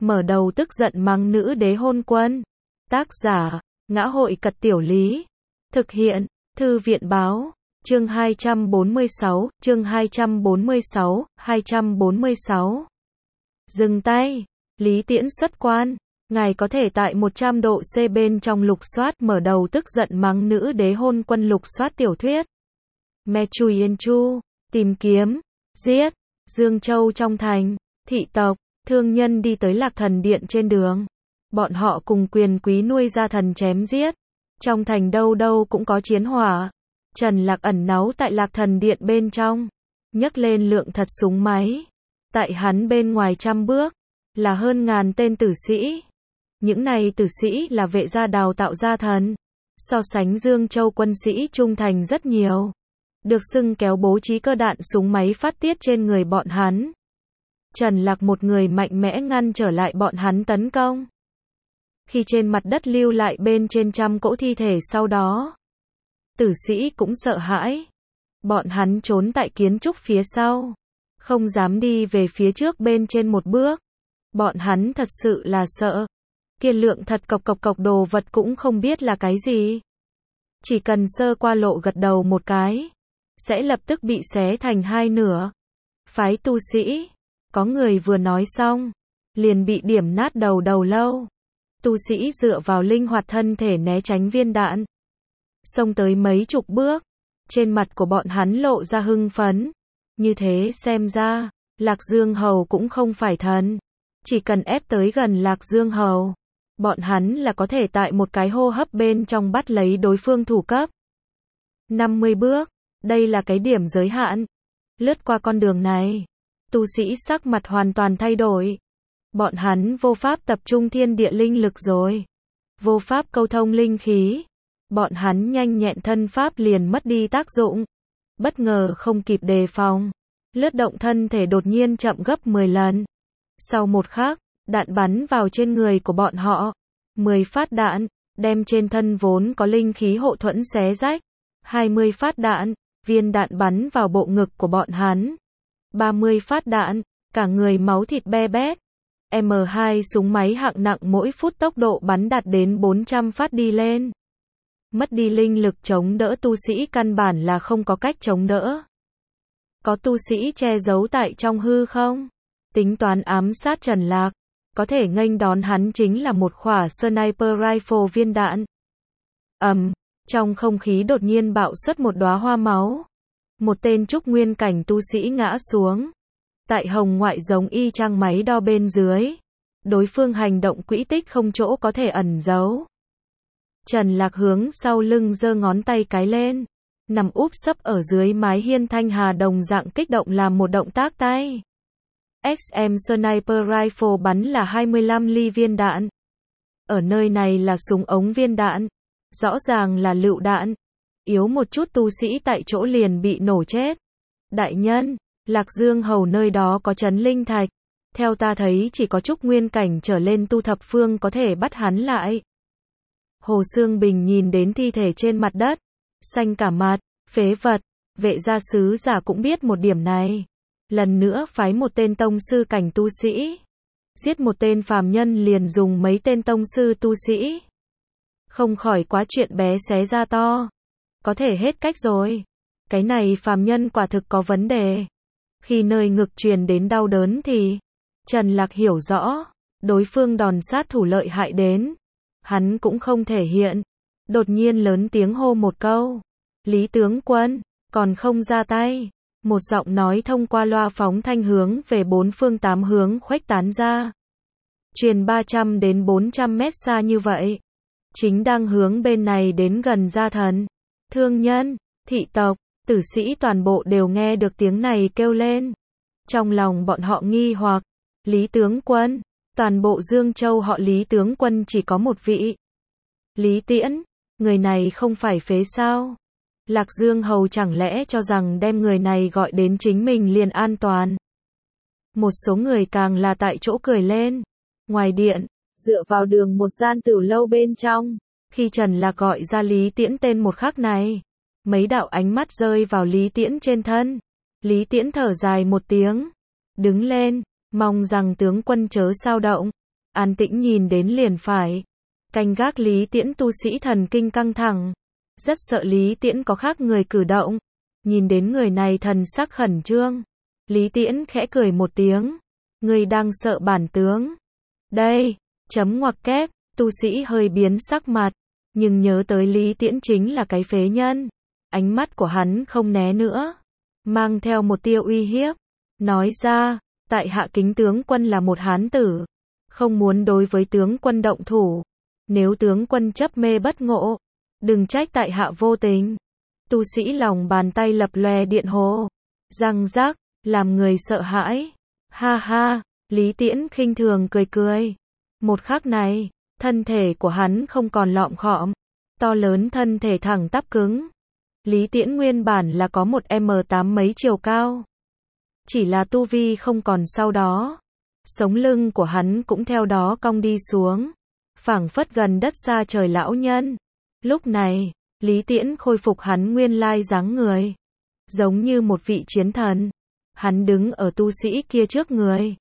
mở đầu tức giận mắng nữ đế hôn quân. Tác giả, Ngã hội Cật Tiểu Lý. Thực hiện, Thư viện Báo. Chương 246, chương 246. Dừng tay. Lý Tiễn xuất quan. Ngài có thể tại 100 độ C bên trong lục soát mở đầu tức giận mắng nữ đế hôn quân lục soát tiểu thuyết. Me Chui Yên Chu. Tìm kiếm. Giết. Dương Châu trong thành. Thị tộc. Thương nhân đi tới Lạc Thần Điện trên đường. Bọn họ cùng quyền quý nuôi gia thần chém giết. Trong thành đâu đâu cũng có chiến hỏa. Trần Lạc ẩn náu tại Lạc Thần Điện bên trong. Nhấc lên lượng thật súng máy. Tại hắn bên ngoài 100 bước. Là hơn ngàn tên tử sĩ. Những này tử sĩ là vệ gia đào tạo gia thần. So sánh Dương Châu quân sĩ trung thành rất nhiều. Được xưng kéo bố trí cơ đạn súng máy phát tiết trên người bọn hắn. Trần Lạc một người mạnh mẽ ngăn trở lại bọn hắn tấn công. Khi trên mặt đất lưu lại bên trên 100 cỗ thi thể sau đó. Tử sĩ cũng sợ hãi. Bọn hắn trốn tại kiến trúc phía sau. Không dám đi về phía trước bên trên một bước. Bọn hắn thật sự là sợ. Kia lượng thật cộc đồ vật cũng không biết là cái gì. Chỉ cần sơ qua lộ gật đầu một cái. Sẽ lập tức bị xé thành hai nửa. Phái tu sĩ. Có người vừa nói xong. Liền bị điểm nát đầu lâu. Tu sĩ dựa vào linh hoạt thân thể né tránh viên đạn. Xông tới mấy chục bước. Trên mặt của bọn hắn lộ ra hưng phấn. Như thế xem ra, Lạc Dương Hầu cũng không phải thần. Chỉ cần ép tới gần Lạc Dương Hầu. Bọn hắn là có thể tại một cái hô hấp bên trong bắt lấy đối phương thủ cấp. 50 bước. Đây là cái điểm giới hạn. Lướt qua con đường này. Tu sĩ sắc mặt hoàn toàn thay đổi. Bọn hắn vô pháp tập trung thiên địa linh lực rồi. Vô pháp câu thông linh khí. Bọn hắn nhanh nhẹn thân pháp liền mất đi tác dụng. Bất ngờ không kịp đề phòng. Lướt động thân thể đột nhiên chậm gấp 10 lần. Sau một khắc, đạn bắn vào trên người của bọn họ. 10 phát đạn, đem trên thân vốn có linh khí hộ thuẫn xé rách. 20 phát đạn, viên đạn bắn vào bộ ngực của bọn hắn. 30 phát đạn, cả người máu thịt be bét. M2 súng máy hạng nặng mỗi phút tốc độ bắn đạt đến 400 phát đi lên. Mất đi linh lực chống đỡ tu sĩ căn bản là không có cách chống đỡ. Có tu sĩ che giấu tại trong hư không? Tính toán ám sát Trần Lạc. Có thể nghênh đón hắn chính là một khỏa sniper rifle viên đạn. Trong không khí đột nhiên bạo xuất một đóa hoa máu. Một tên trúc nguyên cảnh tu sĩ ngã xuống. Tại hồng ngoại giống y chang máy đo bên dưới. Đối phương hành động quỹ tích không chỗ có thể ẩn giấu. Trần Lạc hướng sau lưng giơ ngón tay cái lên. Nằm úp sấp ở dưới mái hiên thanh hà đồng dạng kích động làm một động tác tay. XM Sniper Rifle bắn là 25 ly viên đạn. Ở nơi này là súng ống viên đạn. Rõ ràng là lựu đạn. Yếu một chút tu sĩ tại chỗ liền bị nổ chết. Đại nhân, Lạc Dương Hầu nơi đó có trấn linh thạch. Theo ta thấy chỉ có trúc nguyên cảnh trở lên tu thập phương có thể bắt hắn lại. Hồ Sương Bình nhìn đến thi thể trên mặt đất. Xanh cả mặt, phế vật. Vệ gia sứ giả cũng biết một điểm này. Lần nữa phái một tên tông sư cảnh tu sĩ. Giết một tên phàm nhân liền dùng mấy tên tông sư tu sĩ. Không khỏi quá chuyện bé xé ra to. Có thể hết cách rồi. Cái này phàm nhân quả thực có vấn đề. Khi nơi ngực truyền đến đau đớn thì Trần Lạc hiểu rõ. Đối phương đòn sát thủ lợi hại đến. Hắn cũng không thể hiện. Đột nhiên lớn tiếng hô một câu. Lý tướng quân, còn không ra tay. Một giọng nói thông qua loa phóng thanh hướng về 4 phương 8 hướng khuếch tán ra. Truyền 300 đến 400 mét xa như vậy. Chính đang hướng bên này đến gần gia thần. Thương nhân, thị tộc, tử sĩ toàn bộ đều nghe được tiếng này kêu lên. Trong lòng bọn họ nghi hoặc. Lý tướng quân, toàn bộ Dương Châu họ Lý tướng quân chỉ có một vị. Lý Tiễn, người này không phải phế sao? Lạc Dương Hầu chẳng lẽ cho rằng đem người này gọi đến chính mình liền an toàn. Một số người càng là tại chỗ cười lên. Ngoài điện, dựa vào đường một gian tử lâu bên trong. Khi Trần Lạc gọi ra Lý Tiễn tên một khắc này. Mấy đạo ánh mắt rơi vào Lý Tiễn trên thân. Lý Tiễn thở dài một tiếng. Đứng lên, mong rằng tướng quân chớ sao động. an tĩnh nhìn đến liền phải. Canh gác Lý Tiễn tu sĩ thần kinh căng thẳng. Rất sợ Lý Tiễn có khác người cử động. Nhìn đến người này thần sắc khẩn trương. Lý Tiễn khẽ cười một tiếng. Người đang sợ bản tướng. Đây, chấm ngoặc kép, tu sĩ hơi biến sắc mặt. Nhưng nhớ tới Lý Tiễn chính là cái phế nhân. Ánh mắt của hắn không né nữa. Mang theo một tia uy hiếp. Nói ra, tại hạ kính tướng quân là một hán tử. Không muốn đối với tướng quân động thủ. Nếu tướng quân chấp mê bất ngộ, đừng trách tại hạ vô tình. Tu sĩ lòng bàn tay lập lòe điện hồ. Răng rác, làm người sợ hãi. Ha ha, Lý Tiễn khinh thường cười cười. Một khắc này, thân thể của hắn không còn lọm khọm. To lớn thân thể thẳng tắp cứng. Lý Tiễn nguyên bản là có một m8 mấy chiều cao. Chỉ là tu vi không còn sau đó. Sống lưng của hắn cũng theo đó cong đi xuống. Phảng phất gần đất xa trời lão nhân. Lúc này, Lý Tiễn khôi phục hắn nguyên lai dáng người. Giống như một vị chiến thần. Hắn đứng ở tu sĩ kia trước người.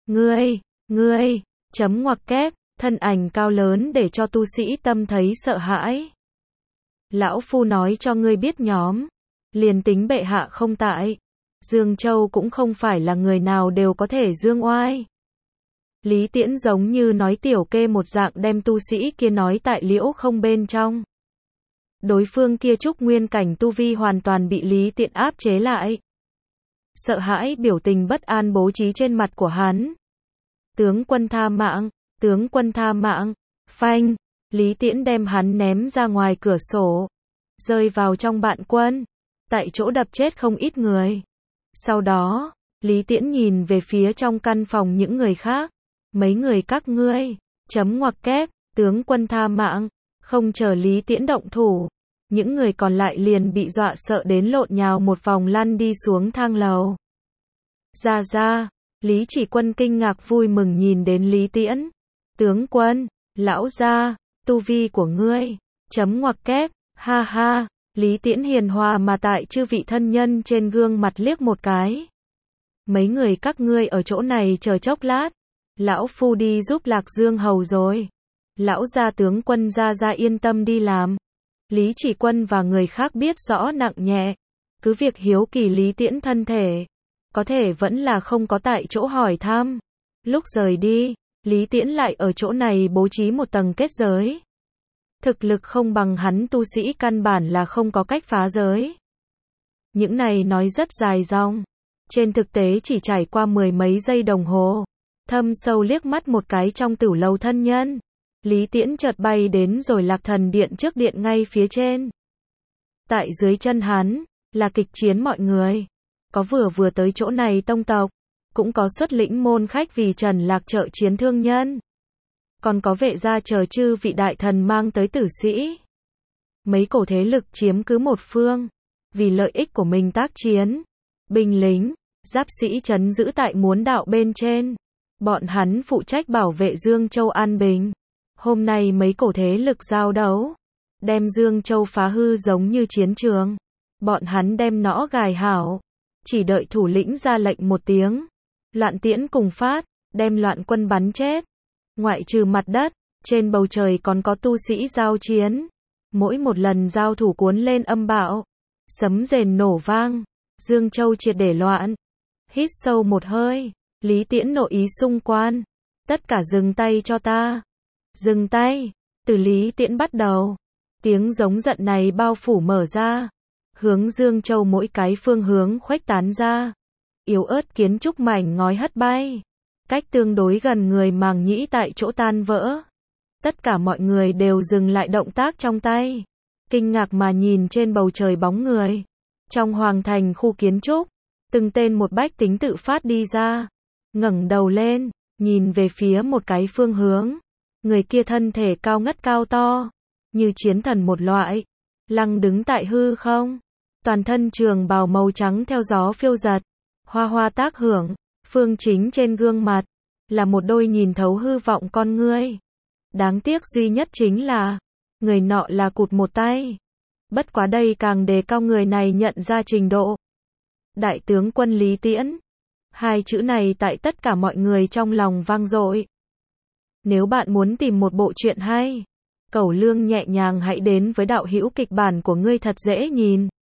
Ngươi, chấm ngoặc kép, thân ảnh cao lớn để cho tu sĩ tâm thấy sợ hãi. Lão phu nói cho ngươi biết nhóm. Liền tính bệ hạ không tại. Dương Châu cũng không phải là người nào đều có thể dương oai. Lý Tiễn giống như nói tiểu kê một dạng đem tu sĩ kia nói tại liễu không bên trong. Đối phương kia trúc nguyên cảnh tu vi hoàn toàn bị Lý Tiễn áp chế lại. Sợ hãi biểu tình bất an bố trí trên mặt của hắn. Tướng quân tha mạng, tướng quân tha mạng, phanh, Lý Tiễn đem hắn ném ra ngoài cửa sổ. Rơi vào trong bạn quân, tại chỗ đập chết không ít người. Sau đó, Lý Tiễn nhìn về phía trong căn phòng những người khác. Mấy người các ngươi, chấm ngoặc kép, tướng quân tha mạng, không chờ Lý Tiễn động thủ. Những người còn lại liền bị dọa sợ đến lộn nhào một vòng lăn đi xuống thang lầu. Ra, Lý Chỉ Quân kinh ngạc vui mừng nhìn đến Lý Tiễn. Tướng quân, lão gia, tu vi của ngươi, chấm ngoặc kép, ha ha, Lý Tiễn hiền hòa mà tại chư vị thân nhân trên gương mặt liếc một cái. Mấy người các ngươi ở chỗ này chờ chốc lát. Lão phu đi giúp Lạc Dương hầu rồi. Lão gia tướng quân ra yên tâm đi làm. Lý Chỉ Quân và người khác biết rõ nặng nhẹ. Cứ việc hiếu kỳ Lý Tiễn thân thể. Có thể vẫn là không có tại chỗ hỏi thăm. Lúc rời đi, Lý Tiễn lại ở chỗ này bố trí một tầng kết giới. Thực lực không bằng hắn tu sĩ căn bản là không có cách phá giới. Những này nói rất dài dòng. Trên thực tế chỉ trải qua 10 mấy giây đồng hồ. Thâm sâu liếc mắt một cái trong tửu lầu thân nhân. Lý Tiễn chợt bay đến rồi Lạc Thần Điện trước điện ngay phía trên. Tại dưới chân hắn, là kịch chiến mọi người. Có vừa tới chỗ này tông tộc. Cũng có xuất lĩnh môn khách vì Trần Lạc trợ chiến thương nhân. Còn có vệ gia chờ chư vị đại thần mang tới tử sĩ. Mấy cổ thế lực chiếm cứ một phương. Vì lợi ích của mình tác chiến. Binh lính, giáp sĩ trấn giữ tại muốn đạo bên trên. Bọn hắn phụ trách bảo vệ Dương Châu an bình. Hôm nay mấy cổ thế lực giao đấu. Đem Dương Châu phá hư giống như chiến trường. Bọn hắn đem nõ gài hảo. Chỉ đợi thủ lĩnh ra lệnh một tiếng. Loạn tiễn cùng phát, đem loạn quân bắn chết. Ngoại trừ mặt đất, trên bầu trời còn có tu sĩ giao chiến. Mỗi một lần giao thủ cuốn lên âm bạo. Sấm rền nổ vang. Dương Châu triệt để loạn. Hít sâu một hơi. Lý Tiễn nội ý xung quan. Tất cả dừng tay cho ta. Dừng tay. Từ Lý Tiễn bắt đầu. Tiếng giống giận này bao phủ mở ra. Hướng Dương Châu mỗi cái phương hướng khuếch tán ra. Yếu ớt kiến trúc mảnh ngói hất bay. Cách tương đối gần người màng nhĩ tại chỗ tan vỡ. Tất cả mọi người đều dừng lại động tác trong tay. Kinh ngạc mà nhìn trên bầu trời bóng người. Trong hoàng thành khu kiến trúc. Từng tên một bách tính tự phát đi ra. Ngẩng đầu lên, nhìn về phía một cái phương hướng. Người kia thân thể cao ngất cao to. Như chiến thần một loại. Lăng đứng tại hư không. Toàn thân trường bào màu trắng theo gió phiêu giật. Hoa hoa tác hưởng. Phương chính trên gương mặt. Là một đôi nhìn thấu hư vọng con ngươi. Đáng tiếc duy nhất chính là. Người nọ là cụt một tay. Bất quá đây càng đề cao người này nhận ra trình độ. Đại tướng quân Lý Tiễn. Hai chữ này tại tất cả mọi người trong lòng vang dội. Nếu bạn muốn tìm một bộ truyện hay, cẩu lương nhẹ nhàng hãy đến với đạo hữu kịch bản của ngươi thật dễ nhìn.